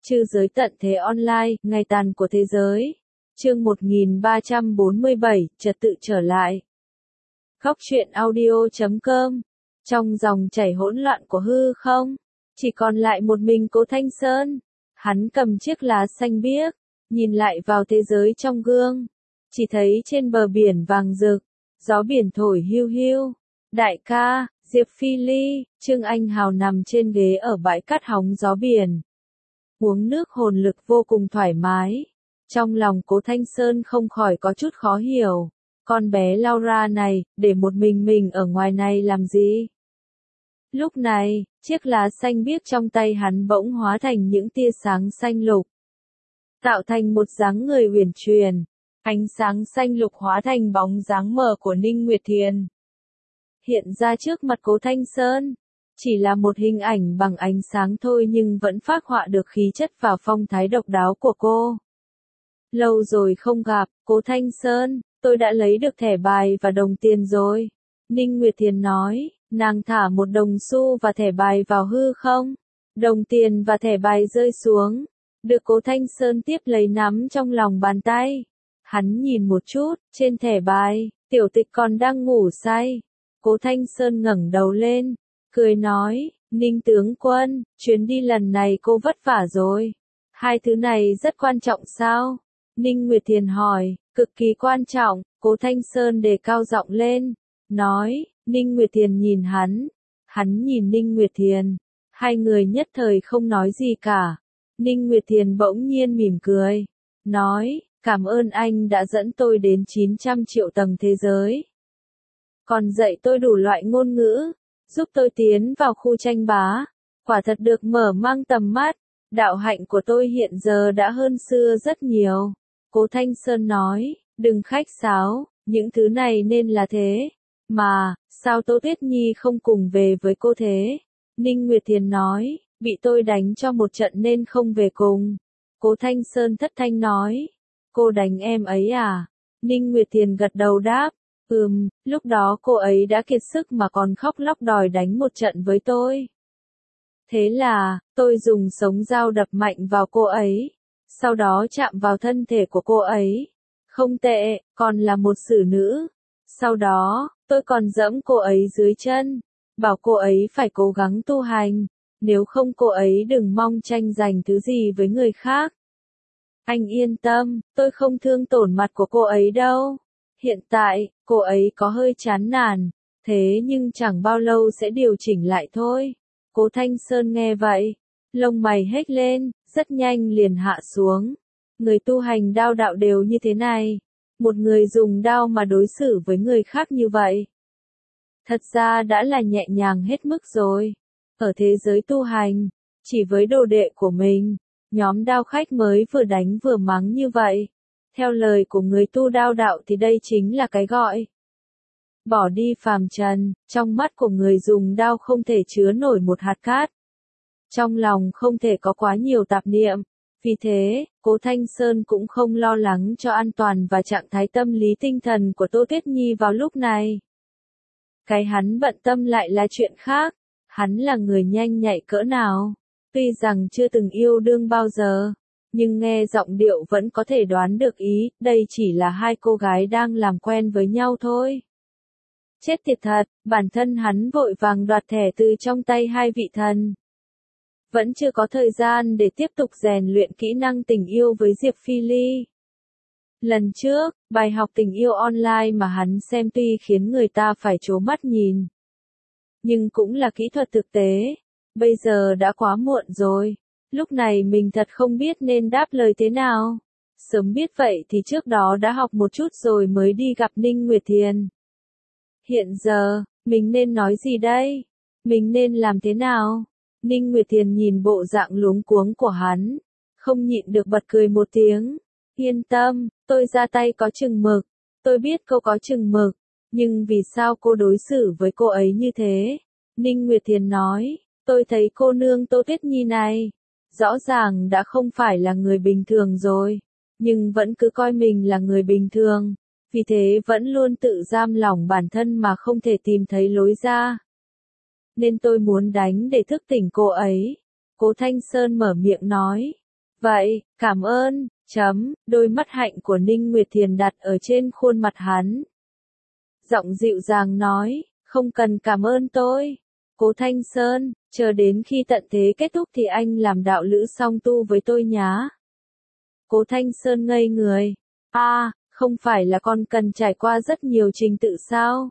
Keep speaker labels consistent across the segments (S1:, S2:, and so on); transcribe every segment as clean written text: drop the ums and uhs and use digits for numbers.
S1: Trư giới tận thế online, ngày tàn của thế giới. Chương 1347, trật tự trở lại. Góc truyện audio.com. Trong dòng chảy hỗn loạn của hư không, chỉ còn lại một mình Cố Thanh Sơn. Hắn cầm chiếc lá xanh biếc, nhìn lại vào thế giới trong gương. Chỉ thấy trên bờ biển vàng rực, gió biển thổi hiu hiu. Đại ca, Diệp Phi Ly, Trương Anh Hào nằm trên ghế ở bãi cát hóng gió biển. Uống nước hồn lực vô cùng thoải mái. Trong lòng Cố Thanh Sơn không khỏi có chút khó hiểu. Con bé Laura này, để một mình ở ngoài này làm gì? Lúc này, chiếc lá xanh biếc trong tay hắn bỗng hóa thành những tia sáng xanh lục. Tạo thành một dáng người uyển chuyển. Ánh sáng xanh lục hóa thành bóng dáng mờ của Ninh Nguyệt Thiền. Hiện ra trước mặt Cố Thanh Sơn. Chỉ là một hình ảnh bằng ánh sáng thôi nhưng vẫn phác họa được khí chất và phong thái độc đáo của cô. Lâu rồi không gặp, Cố Thanh Sơn, tôi đã lấy được thẻ bài và đồng tiền rồi. Ninh Nguyệt Thiền nói, nàng thả một đồng xu và thẻ bài vào hư không. Đồng tiền và thẻ bài rơi xuống. Được Cố Thanh Sơn tiếp lấy nắm trong lòng bàn tay. Hắn nhìn một chút, trên thẻ bài, Tiểu Tịch còn đang ngủ say. Cố Thanh Sơn ngẩng đầu lên, cười nói, Ninh tướng quân, chuyến đi lần này cô vất vả rồi. Hai thứ này rất quan trọng sao? Ninh Nguyệt Thiền hỏi, cực kỳ quan trọng. Cố Thanh Sơn đề cao giọng lên, nói, Ninh Nguyệt Thiền nhìn hắn nhìn Ninh Nguyệt Thiền. Hai người nhất thời không nói gì cả. Ninh Nguyệt Thiền bỗng nhiên mỉm cười, nói, cảm ơn anh đã dẫn tôi đến 900 triệu tầng thế giới. Còn dạy tôi đủ loại ngôn ngữ, giúp tôi tiến vào khu tranh bá. Quả thật được mở mang tầm mắt, đạo hạnh của tôi hiện giờ đã hơn xưa rất nhiều. Cố Thanh Sơn nói, đừng khách sáo, những thứ này nên là thế. Mà, sao Tô Tuyết Nhi không cùng về với cô thế? Ninh Nguyệt Thiền nói, bị tôi đánh cho một trận nên không về cùng. Cố Thanh Sơn thất thanh nói, cô đánh em ấy à? Ninh Nguyệt Thiền gật đầu đáp, lúc đó cô ấy đã kiệt sức mà còn khóc lóc đòi đánh một trận với tôi. Thế là, tôi dùng sống dao đập mạnh vào cô ấy, sau đó chạm vào thân thể của cô ấy. Không tệ, còn là một xử nữ. Sau đó, tôi còn giẫm cô ấy dưới chân, bảo cô ấy phải cố gắng tu hành, nếu không cô ấy đừng mong tranh giành thứ gì với người khác. Anh yên tâm, tôi không thương tổn mặt của cô ấy đâu. Hiện tại, cô ấy có hơi chán nản, thế nhưng chẳng bao lâu sẽ điều chỉnh lại thôi. Cố Thanh Sơn nghe vậy, lông mày hếch lên, rất nhanh liền hạ xuống. Người tu hành đao đạo đều như thế này. Một người dùng đao mà đối xử với người khác như vậy. Thật ra đã là nhẹ nhàng hết mức rồi. Ở thế giới tu hành, chỉ với đồ đệ của mình, nhóm đao khách mới vừa đánh vừa mắng như vậy. Theo lời của người tu đao đạo thì đây chính là cái gọi bỏ đi phàm trần. Trong mắt của người dùng đao không thể chứa nổi một hạt cát. Trong lòng không thể có quá nhiều tạp niệm. Vì thế, Cố Thanh Sơn cũng không lo lắng cho an toàn và trạng thái tâm lý tinh thần của Tô Tuyết Nhi vào lúc này. Cái hắn bận tâm lại là chuyện khác. Hắn là người nhanh nhạy cỡ nào. Tuy rằng chưa từng yêu đương bao giờ, nhưng nghe giọng điệu vẫn có thể đoán được ý, đây chỉ là hai cô gái đang làm quen với nhau thôi. Chết tiệt thật, bản thân hắn vội vàng đoạt thẻ từ trong tay hai vị thần. Vẫn chưa có thời gian để tiếp tục rèn luyện kỹ năng tình yêu với Diệp Phi Ly. Lần trước, bài học tình yêu online mà hắn xem tuy khiến người ta phải trố mắt nhìn, nhưng cũng là kỹ thuật thực tế. Bây giờ đã quá muộn rồi. Lúc này mình thật không biết nên đáp lời thế nào. Sớm biết vậy thì trước đó đã học một chút rồi mới đi gặp Ninh Nguyệt Thiền. Hiện giờ, mình nên nói gì đây? Mình nên làm thế nào? Ninh Nguyệt Thiền nhìn bộ dạng luống cuống của hắn, không nhịn được bật cười một tiếng. Yên tâm, tôi ra tay có chừng mực. Tôi biết cô có chừng mực, nhưng vì sao cô đối xử với cô ấy như thế? Ninh Nguyệt Thiền nói, tôi thấy cô nương Tô Tuyết Nhi này, rõ ràng đã không phải là người bình thường rồi, nhưng vẫn cứ coi mình là người bình thường. Vì thế vẫn luôn tự giam lỏng bản thân mà không thể tìm thấy lối ra. Nên tôi muốn đánh để thức tỉnh cô ấy. Cố Thanh Sơn mở miệng nói. Vậy, cảm ơn, đôi mắt hạnh của Ninh Nguyệt Thiền đặt ở trên khuôn mặt hắn. Giọng dịu dàng nói, không cần cảm ơn tôi. Cố Thanh Sơn, chờ đến khi tận thế kết thúc thì anh làm đạo lữ song tu với tôi nhá. Cố Thanh Sơn ngây người. Không phải là con cần trải qua rất nhiều trình tự sao?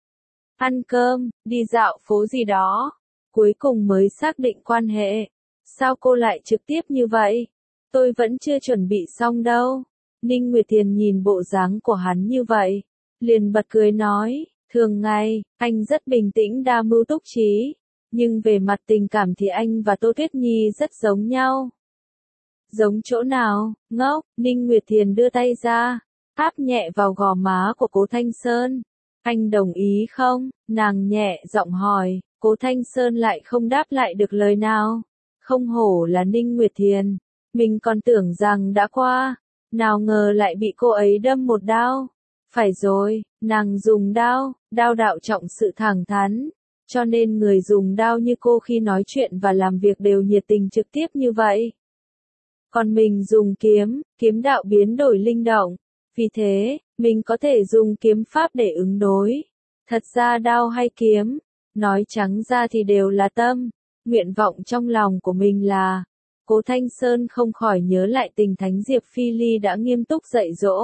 S1: Ăn cơm, đi dạo phố gì đó. Cuối cùng mới xác định quan hệ. Sao cô lại trực tiếp như vậy? Tôi vẫn chưa chuẩn bị xong đâu. Ninh Nguyệt Thiền nhìn bộ dáng của hắn như vậy. Liền bật cười nói, thường ngày, anh rất bình tĩnh đa mưu túc trí. Nhưng về mặt tình cảm thì anh và Tô Tuyết Nhi rất giống nhau. Giống chỗ nào, ngốc? Ninh Nguyệt Thiền đưa tay ra, áp nhẹ vào gò má của Cố Thanh Sơn. Anh đồng ý không? Nàng nhẹ giọng hỏi, Cố Thanh Sơn lại không đáp lại được lời nào. Không hổ là Ninh Nguyệt Thiền, mình còn tưởng rằng đã qua, nào ngờ lại bị cô ấy đâm một đao. Phải rồi, nàng dùng đao đạo trọng sự thẳng thắn, cho nên người dùng đao như cô khi nói chuyện và làm việc đều nhiệt tình trực tiếp như vậy. Còn mình dùng kiếm đạo biến đổi linh động, vì thế, mình có thể dùng kiếm pháp để ứng đối. Thật ra đao hay kiếm, nói trắng ra thì đều là tâm, nguyện vọng trong lòng của mình là. Cố Thanh Sơn không khỏi nhớ lại tình Thánh Diệp Phi Ly đã nghiêm túc dạy dỗ.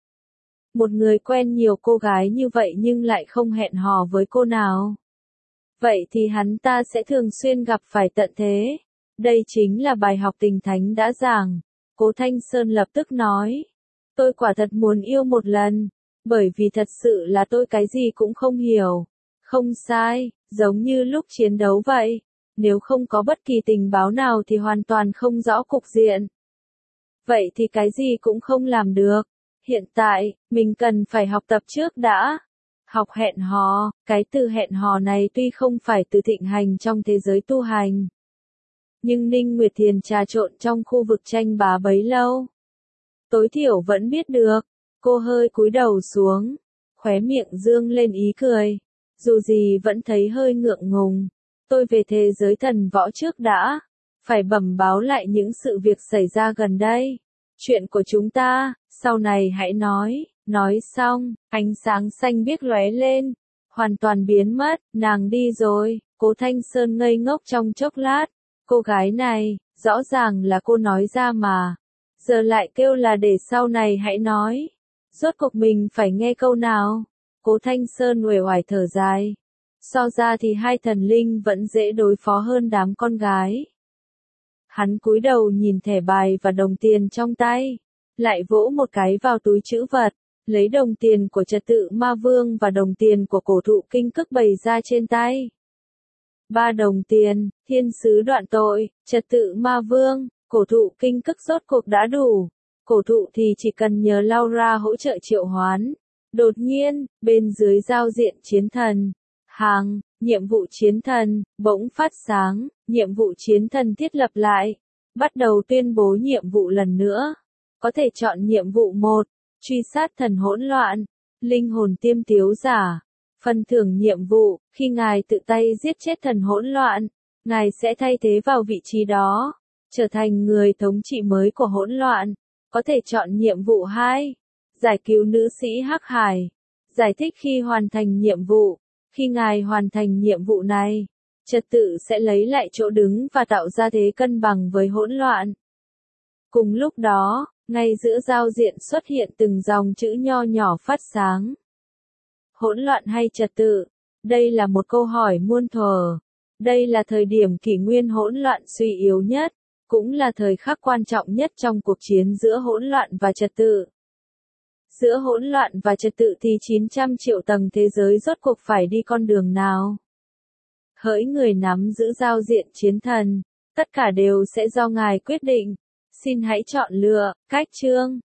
S1: Một người quen nhiều cô gái như vậy nhưng lại không hẹn hò với cô nào. Vậy thì hắn ta sẽ thường xuyên gặp phải tận thế. Đây chính là bài học tình thánh đã giảng. Cố Thanh Sơn lập tức nói. Tôi quả thật muốn yêu một lần. Bởi vì thật sự là tôi cái gì cũng không hiểu. Không sai, giống như lúc chiến đấu vậy. Nếu không có bất kỳ tình báo nào thì hoàn toàn không rõ cục diện. Vậy thì cái gì cũng không làm được. Hiện tại, mình cần phải học tập trước đã. Học hẹn hò, cái từ hẹn hò này tuy không phải từ thịnh hành trong thế giới tu hành. Nhưng Ninh Nguyệt Thiền trà trộn trong khu vực tranh bá bấy lâu. Tối thiểu vẫn biết được. Cô hơi cúi đầu xuống, khóe miệng dương lên ý cười. Dù gì vẫn thấy hơi ngượng ngùng. Tôi về thế giới thần võ trước đã. Phải bẩm báo lại những sự việc xảy ra gần đây. Chuyện của chúng ta, sau này hãy nói. Nói xong, ánh sáng xanh biếc lóe lên. Hoàn toàn biến mất, nàng đi rồi. Cố Thanh Sơn ngây ngốc trong chốc lát. Cô gái này, rõ ràng là cô nói ra mà. Giờ lại kêu là để sau này hãy nói. Rốt cuộc mình phải nghe câu nào? Cố Thanh Sơn uể oải thở dài. So ra thì hai thần linh vẫn dễ đối phó hơn đám con gái. Hắn cúi đầu nhìn thẻ bài và đồng tiền trong tay. Lại vỗ một cái vào túi trữ vật. Lấy đồng tiền của Trật Tự Ma Vương và đồng tiền của Cổ Thụ Kinh Cức bày ra trên tay. 3 đồng tiền, Thiên Sứ Đoạn Tội, Trật Tự Ma Vương, Cổ Thụ Kinh Cức rốt cuộc đã đủ. Cổ thụ thì chỉ cần nhờ Laura hỗ trợ triệu hoán. Đột nhiên, bên dưới giao diện chiến thần, nhiệm vụ chiến thần, bỗng phát sáng, nhiệm vụ chiến thần thiết lập lại. Bắt đầu tuyên bố nhiệm vụ lần nữa. Có thể chọn nhiệm vụ 1, truy sát thần hỗn loạn, linh hồn tiêm tiếu giả. Phần thưởng nhiệm vụ, khi ngài tự tay giết chết thần hỗn loạn, ngài sẽ thay thế vào vị trí đó, trở thành người thống trị mới của hỗn loạn. Có thể chọn nhiệm vụ 2, giải cứu nữ sĩ Hắc Hải. Giải thích khi hoàn thành nhiệm vụ, khi ngài hoàn thành nhiệm vụ này, trật tự sẽ lấy lại chỗ đứng và tạo ra thế cân bằng với hỗn loạn. Cùng lúc đó, ngay giữa giao diện xuất hiện từng dòng chữ nho nhỏ phát sáng. Hỗn loạn hay trật tự? Đây là một câu hỏi muôn thuở. Đây là thời điểm kỷ nguyên hỗn loạn suy yếu nhất, cũng là thời khắc quan trọng nhất trong cuộc chiến giữa hỗn loạn và trật tự. Giữa hỗn loạn và trật tự thì 900 triệu tầng thế giới rốt cuộc phải đi con đường nào? Hỡi người nắm giữ giao diện chiến thần, tất cả đều sẽ do ngài quyết định. Xin hãy chọn lựa. Cách chương